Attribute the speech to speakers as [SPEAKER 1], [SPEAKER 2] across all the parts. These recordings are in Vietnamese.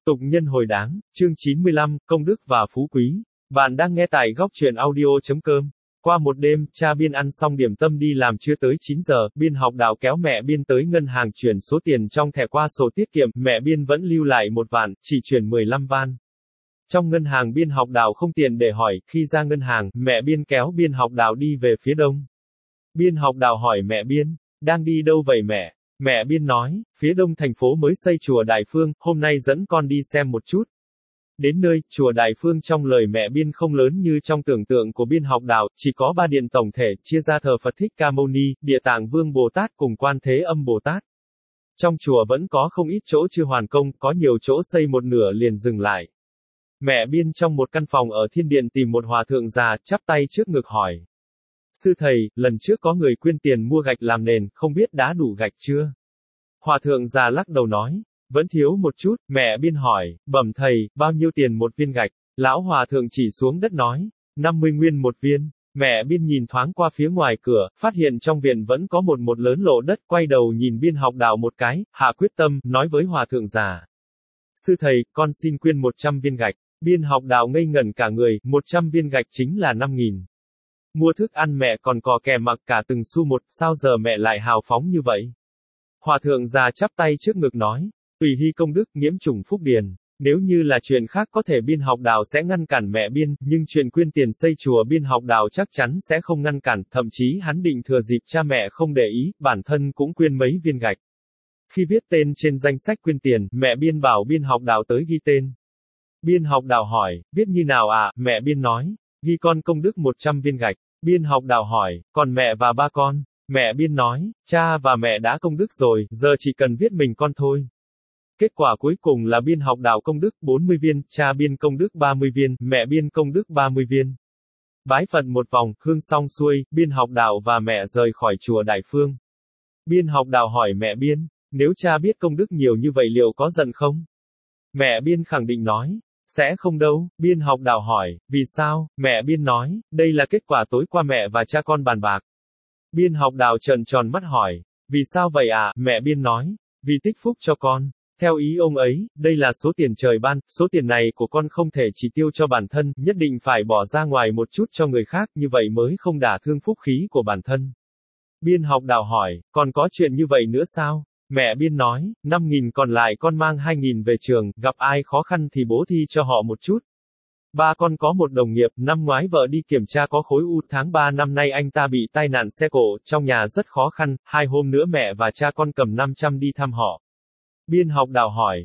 [SPEAKER 1] Tục nhân hồi đáng, chương 95, công đức và phú quý. Bạn đang nghe tại góc truyện audio.com. Qua một đêm, cha Biên ăn xong điểm tâm đi làm chưa tới 9 giờ, Biên học đạo kéo mẹ Biên tới ngân hàng chuyển số tiền trong thẻ qua sổ tiết kiệm, mẹ Biên vẫn lưu lại 1 vạn, chỉ chuyển 15 van. Trong ngân hàng Biên học đạo không tiền để hỏi, khi ra ngân hàng, mẹ Biên kéo Biên học đạo đi về phía đông. Biên học đạo hỏi mẹ Biên, đang đi đâu vậy mẹ? Mẹ Biên nói, phía đông thành phố mới xây chùa Đại Phương, hôm nay dẫn con đi xem một chút. Đến nơi, chùa Đại Phương trong lời mẹ Biên không lớn như trong tưởng tượng của Biên học đạo, chỉ có 3 điện tổng thể, chia ra thờ Phật Thích Ca Mâu Ni, Địa Tạng Vương Bồ Tát cùng Quan Thế Âm Bồ Tát. Trong chùa vẫn có không ít chỗ chưa hoàn công, có nhiều chỗ xây một nửa liền dừng lại. Mẹ Biên trong một căn phòng ở thiên điện tìm một hòa thượng già, chắp tay trước ngực hỏi. Sư thầy, lần trước có người quyên tiền mua gạch làm nền, không biết đã đủ gạch chưa? Hòa thượng già lắc đầu nói, vẫn thiếu một chút. Mẹ Biên hỏi, bẩm thầy, bao nhiêu tiền một viên gạch? Lão hòa thượng chỉ xuống đất nói, 50 nguyên một viên. Mẹ Biên nhìn thoáng qua phía ngoài cửa, phát hiện trong viện vẫn có một lớn lộ đất, quay đầu nhìn Biên học đạo một cái, hạ quyết tâm, nói với hòa thượng già. Sư thầy, con xin quyên 100 viên gạch. Biên học đạo ngây ngẩn cả người, 100 viên gạch chính là 5.000. Mua thức ăn mẹ còn cò kè mặc cả từng xu một, sao giờ mẹ lại hào phóng như vậy? Hòa thượng già chắp tay trước ngực nói, tùy hy công đức, nghiễm chủng phúc điền. Nếu như là chuyện khác có thể Biên học đạo sẽ ngăn cản mẹ Biên, nhưng chuyện quyên tiền xây chùa Biên học đạo chắc chắn sẽ không ngăn cản, thậm chí hắn định thừa dịp cha mẹ không để ý, bản thân cũng quyên mấy viên gạch. Khi viết tên trên danh sách quyên tiền, mẹ Biên bảo Biên học đạo tới ghi tên. Biên học đạo hỏi, viết như nào ạ? Mẹ Biên nói, ghi con công đức 100 viên gạch. Biên học đạo hỏi, còn mẹ và ba con? Mẹ Biên nói, cha và mẹ đã công đức rồi, giờ chỉ cần viết mình con thôi. Kết quả cuối cùng là Biên học đạo công đức 40 viên, cha Biên công đức 30 viên, mẹ Biên công đức 30 viên. Bái Phật một vòng, hương xong xuôi, Biên học đạo và mẹ rời khỏi chùa Đại Phương. Biên học đạo hỏi mẹ Biên, nếu cha biết công đức nhiều như vậy liệu có giận không? Mẹ Biên khẳng định nói, sẽ không đâu. Biên học đạo hỏi, vì sao? Mẹ Biên nói, đây là kết quả tối qua mẹ và cha con bàn bạc. Biên học đạo trợn tròn mắt hỏi, vì sao vậy ạ? Mẹ Biên nói, vì tích phúc cho con. Theo ý ông ấy, đây là số tiền trời ban, số tiền này của con không thể chỉ tiêu cho bản thân, nhất định phải bỏ ra ngoài một chút cho người khác, như vậy mới không đả thương phúc khí của bản thân. Biên học đạo hỏi, còn có chuyện như vậy nữa sao? Mẹ Biên nói, 5.000 còn lại con mang 2.000 về trường, gặp ai khó khăn thì bố thi cho họ một chút. Ba con có một đồng nghiệp, năm ngoái vợ đi kiểm tra có khối u, tháng 3 năm nay anh ta bị tai nạn xe cộ, trong nhà rất khó khăn, 2 hôm nữa mẹ và cha con cầm 500 đi thăm họ. Biên học đạo hỏi,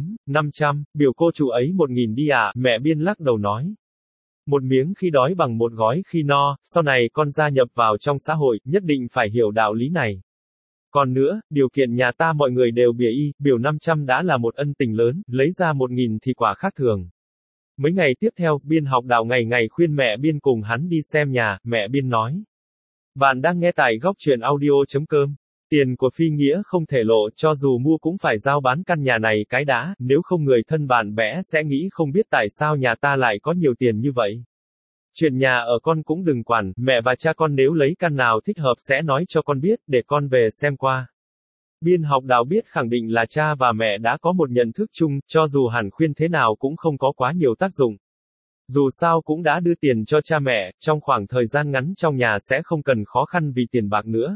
[SPEAKER 1] 500, biểu cô chủ ấy 1.000 đi à? Mẹ Biên lắc đầu nói. Một miếng khi đói bằng một gói khi no, sau này con gia nhập vào trong xã hội, nhất định phải hiểu đạo lý này. Còn nữa, điều kiện nhà ta mọi người đều bìa y, biểu 500 đã là một ân tình lớn, lấy ra 1.000 thì quả khác thường. Mấy ngày tiếp theo, Biên học đạo ngày ngày khuyên mẹ Biên cùng hắn đi xem nhà, mẹ Biên nói. Bạn đang nghe tại góc truyện audio.com. Tiền của phi nghĩa không thể lộ, cho dù mua cũng phải giao bán căn nhà này cái đã, nếu không người thân bạn bè sẽ nghĩ không biết tại sao nhà ta lại có nhiều tiền như vậy. Chuyện nhà ở con cũng đừng quản, mẹ và cha con nếu lấy căn nào thích hợp sẽ nói cho con biết, để con về xem qua. Biên học đạo biết khẳng định là cha và mẹ đã có một nhận thức chung, cho dù hẳn khuyên thế nào cũng không có quá nhiều tác dụng. Dù sao cũng đã đưa tiền cho cha mẹ, trong khoảng thời gian ngắn trong nhà sẽ không cần khó khăn vì tiền bạc nữa.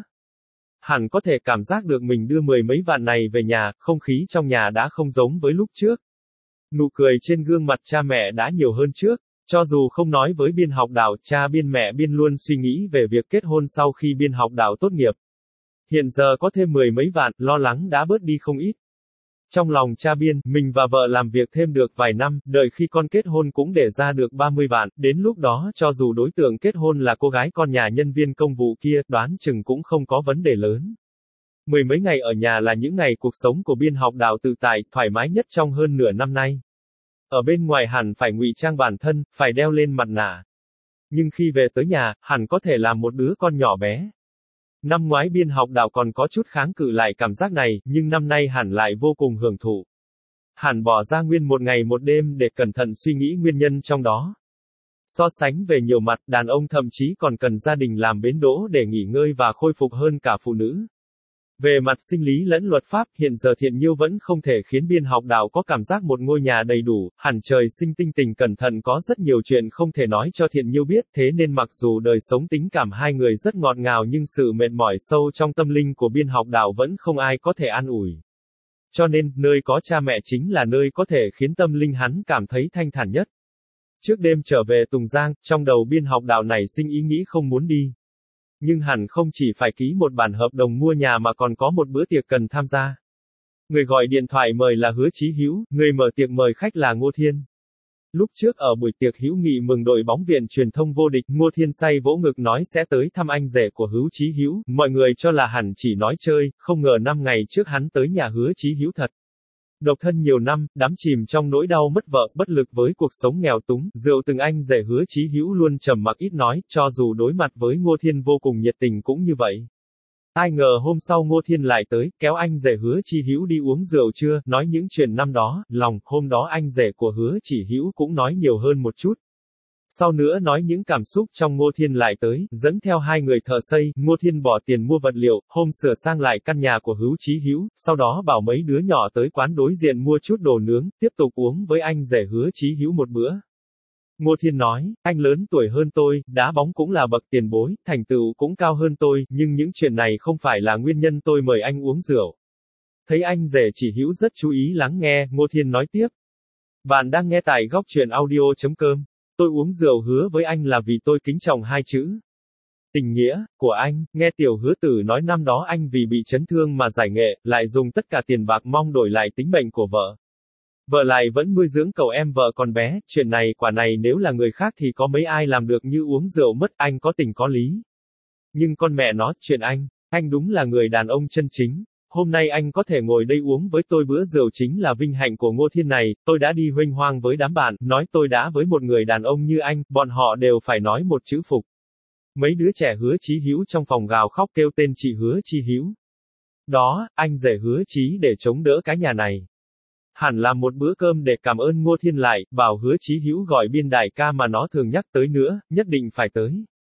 [SPEAKER 1] Hẳn có thể cảm giác được mình đưa 10 mấy vạn này về nhà, không khí trong nhà đã không giống với lúc trước. Nụ cười trên gương mặt cha mẹ đã nhiều hơn trước. Cho dù không nói với Biên học đạo, cha Biên mẹ Biên luôn suy nghĩ về việc kết hôn sau khi Biên học đạo tốt nghiệp. Hiện giờ có thêm 10 mấy vạn, lo lắng đã bớt đi không ít. Trong lòng cha Biên, mình và vợ làm việc thêm được vài năm, đợi khi con kết hôn cũng để ra được 30 vạn, đến lúc đó cho dù đối tượng kết hôn là cô gái con nhà nhân viên công vụ kia, đoán chừng cũng không có vấn đề lớn. 10 mấy ngày ở nhà là những ngày cuộc sống của Biên học đạo tự tại, thoải mái nhất trong hơn nửa năm nay. Ở bên ngoài hẳn phải ngụy trang bản thân, phải đeo lên mặt nạ. Nhưng khi về tới nhà, hẳn có thể làm một đứa con nhỏ bé. Năm ngoái Biên học đạo còn có chút kháng cự lại cảm giác này, nhưng năm nay hẳn lại vô cùng hưởng thụ. Hẳn bỏ ra nguyên một ngày một đêm để cẩn thận suy nghĩ nguyên nhân trong đó. So sánh về nhiều mặt, đàn ông thậm chí còn cần gia đình làm bến đỗ để nghỉ ngơi và khôi phục hơn cả phụ nữ. Về mặt sinh lý lẫn luật pháp, hiện giờ Thiện Nhiêu vẫn không thể khiến biên học đạo có cảm giác một ngôi nhà đầy đủ, hẳn trời sinh tinh tình cẩn thận có rất nhiều chuyện không thể nói cho Thiện Nhiêu biết, thế nên mặc dù đời sống tình cảm hai người rất ngọt ngào nhưng sự mệt mỏi sâu trong tâm linh của biên học đạo vẫn không ai có thể an ủi. Cho nên, nơi có cha mẹ chính là nơi có thể khiến tâm linh hắn cảm thấy thanh thản nhất. Trước đêm trở về Tùng Giang, trong đầu biên học đạo nảy sinh ý nghĩ không muốn đi. Nhưng hẳn không chỉ phải ký một bản hợp đồng mua nhà mà còn có một bữa tiệc cần tham gia. Người gọi điện thoại mời là Hứa Chí Hữu, người mở tiệc mời khách là Ngô Thiên. Lúc trước ở buổi tiệc hữu nghị mừng đội bóng viện truyền thông vô địch, Ngô Thiên say vỗ ngực nói sẽ tới thăm anh rể của Hứa Chí Hữu, mọi người cho là hẳn chỉ nói chơi, không ngờ 5 ngày trước hắn tới nhà Hứa Chí Hữu thật. Độc thân nhiều năm, đắm chìm trong nỗi đau mất vợ, bất lực với cuộc sống nghèo túng, rượu từng anh rể Hứa Chí Hữu luôn trầm mặc ít nói, cho dù đối mặt với Ngô Thiên vô cùng nhiệt tình cũng như vậy. Ai ngờ hôm sau Ngô Thiên lại tới, kéo anh rể Hứa Chí Hữu đi uống rượu trưa, nói những chuyện năm đó, hôm đó anh rể của Hứa Chí Hữu cũng nói nhiều hơn một chút. Sau nữa nói những cảm xúc trong Ngô Thiên lại tới, dẫn theo hai người thợ xây, Ngô Thiên bỏ tiền mua vật liệu, hôm sửa sang lại căn nhà của Hứa Chí Hữu, sau đó bảo mấy đứa nhỏ tới quán đối diện mua chút đồ nướng, tiếp tục uống với anh rể Hứa Chí Hữu một bữa. Ngô Thiên nói, anh lớn tuổi hơn tôi, đá bóng cũng là bậc tiền bối, thành tựu cũng cao hơn tôi, nhưng những chuyện này không phải là nguyên nhân tôi mời anh uống rượu. Thấy anh rể Chí Hữu rất chú ý lắng nghe, Ngô Thiên nói tiếp. Bạn đang nghe tại góc truyện audio.com. Tôi uống rượu hứa với anh là vì tôi kính trọng hai chữ tình nghĩa của anh. Nghe Tiểu Hứa Tử nói năm đó anh vì bị chấn thương mà giải nghệ, lại dùng tất cả tiền bạc mong đổi lại tính mệnh của vợ. Vợ lại vẫn nuôi dưỡng cậu em vợ còn bé, chuyện này quả này nếu là người khác thì có mấy ai làm được như uống rượu mất, anh có tình có lý. Nhưng con mẹ nó, chuyện anh đúng là người đàn ông chân chính. Hôm nay anh có thể ngồi đây uống với tôi bữa rượu chính là vinh hạnh của Ngô Thiên này, tôi đã đi huênh hoang với đám bạn, nói tôi đã với một người đàn ông như anh, bọn họ đều phải nói một chữ phục. Mấy đứa trẻ Hứa Chí Hữu trong phòng gào khóc kêu tên chị Hứa Chí Hữu. Đó, anh rể Hứa Chí để chống đỡ cái nhà này. Hẳn là một bữa cơm để cảm ơn Ngô Thiên lại, bảo Hứa Chí Hữu gọi biên đại ca mà nó thường nhắc tới nữa, nhất định phải tới.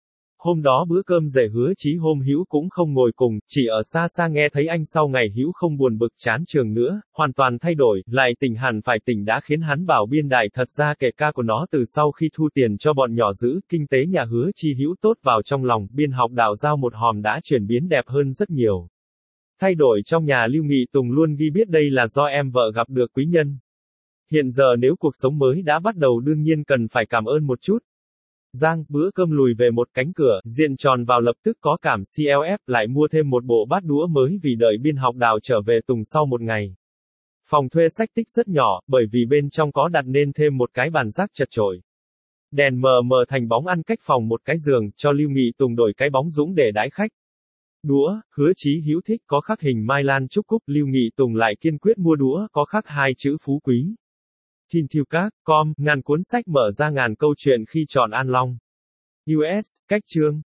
[SPEAKER 1] Hôm đó bữa cơm rể Hứa Chí hôm Hữu cũng không ngồi cùng, chỉ ở xa xa nghe thấy anh sau ngày Hữu không buồn bực chán trường nữa, hoàn toàn thay đổi, lại tỉnh hẳn phải tỉnh đã khiến hắn bảo biên đại thật ra kể ca của nó từ sau khi thu tiền cho bọn nhỏ giữ, kinh tế nhà Hứa Chí Hữu tốt vào trong lòng, biên học đạo giao một hòm đã chuyển biến đẹp hơn rất nhiều. Thay đổi trong nhà Lưu Nghị Tùng luôn ghi biết đây là do em vợ gặp được quý nhân. Hiện giờ nếu cuộc sống mới đã bắt đầu đương nhiên cần phải cảm ơn một chút. Giang, bữa cơm lùi về một cánh cửa, diện tròn vào lập tức có cảm CLF, lại mua thêm một bộ bát đũa mới vì đợi biên học đào trở về Tùng sau một ngày. Phòng thuê sách tích rất nhỏ, bởi vì bên trong có đặt nên thêm một cái bàn rác chật chội. Đèn mờ mờ thành bóng ăn cách phòng một cái giường, cho Lưu Nghị Tùng đổi cái bóng dũng để đãi khách. Đũa, Hứa Chí Hữu thích có khắc hình Mai Lan Trúc Cúc, Lưu Nghị Tùng lại kiên quyết mua đũa có khắc hai chữ phú quý. Tin thiêu các, ngàn cuốn sách mở ra ngàn câu chuyện khi chọn An Long. US, cách chương.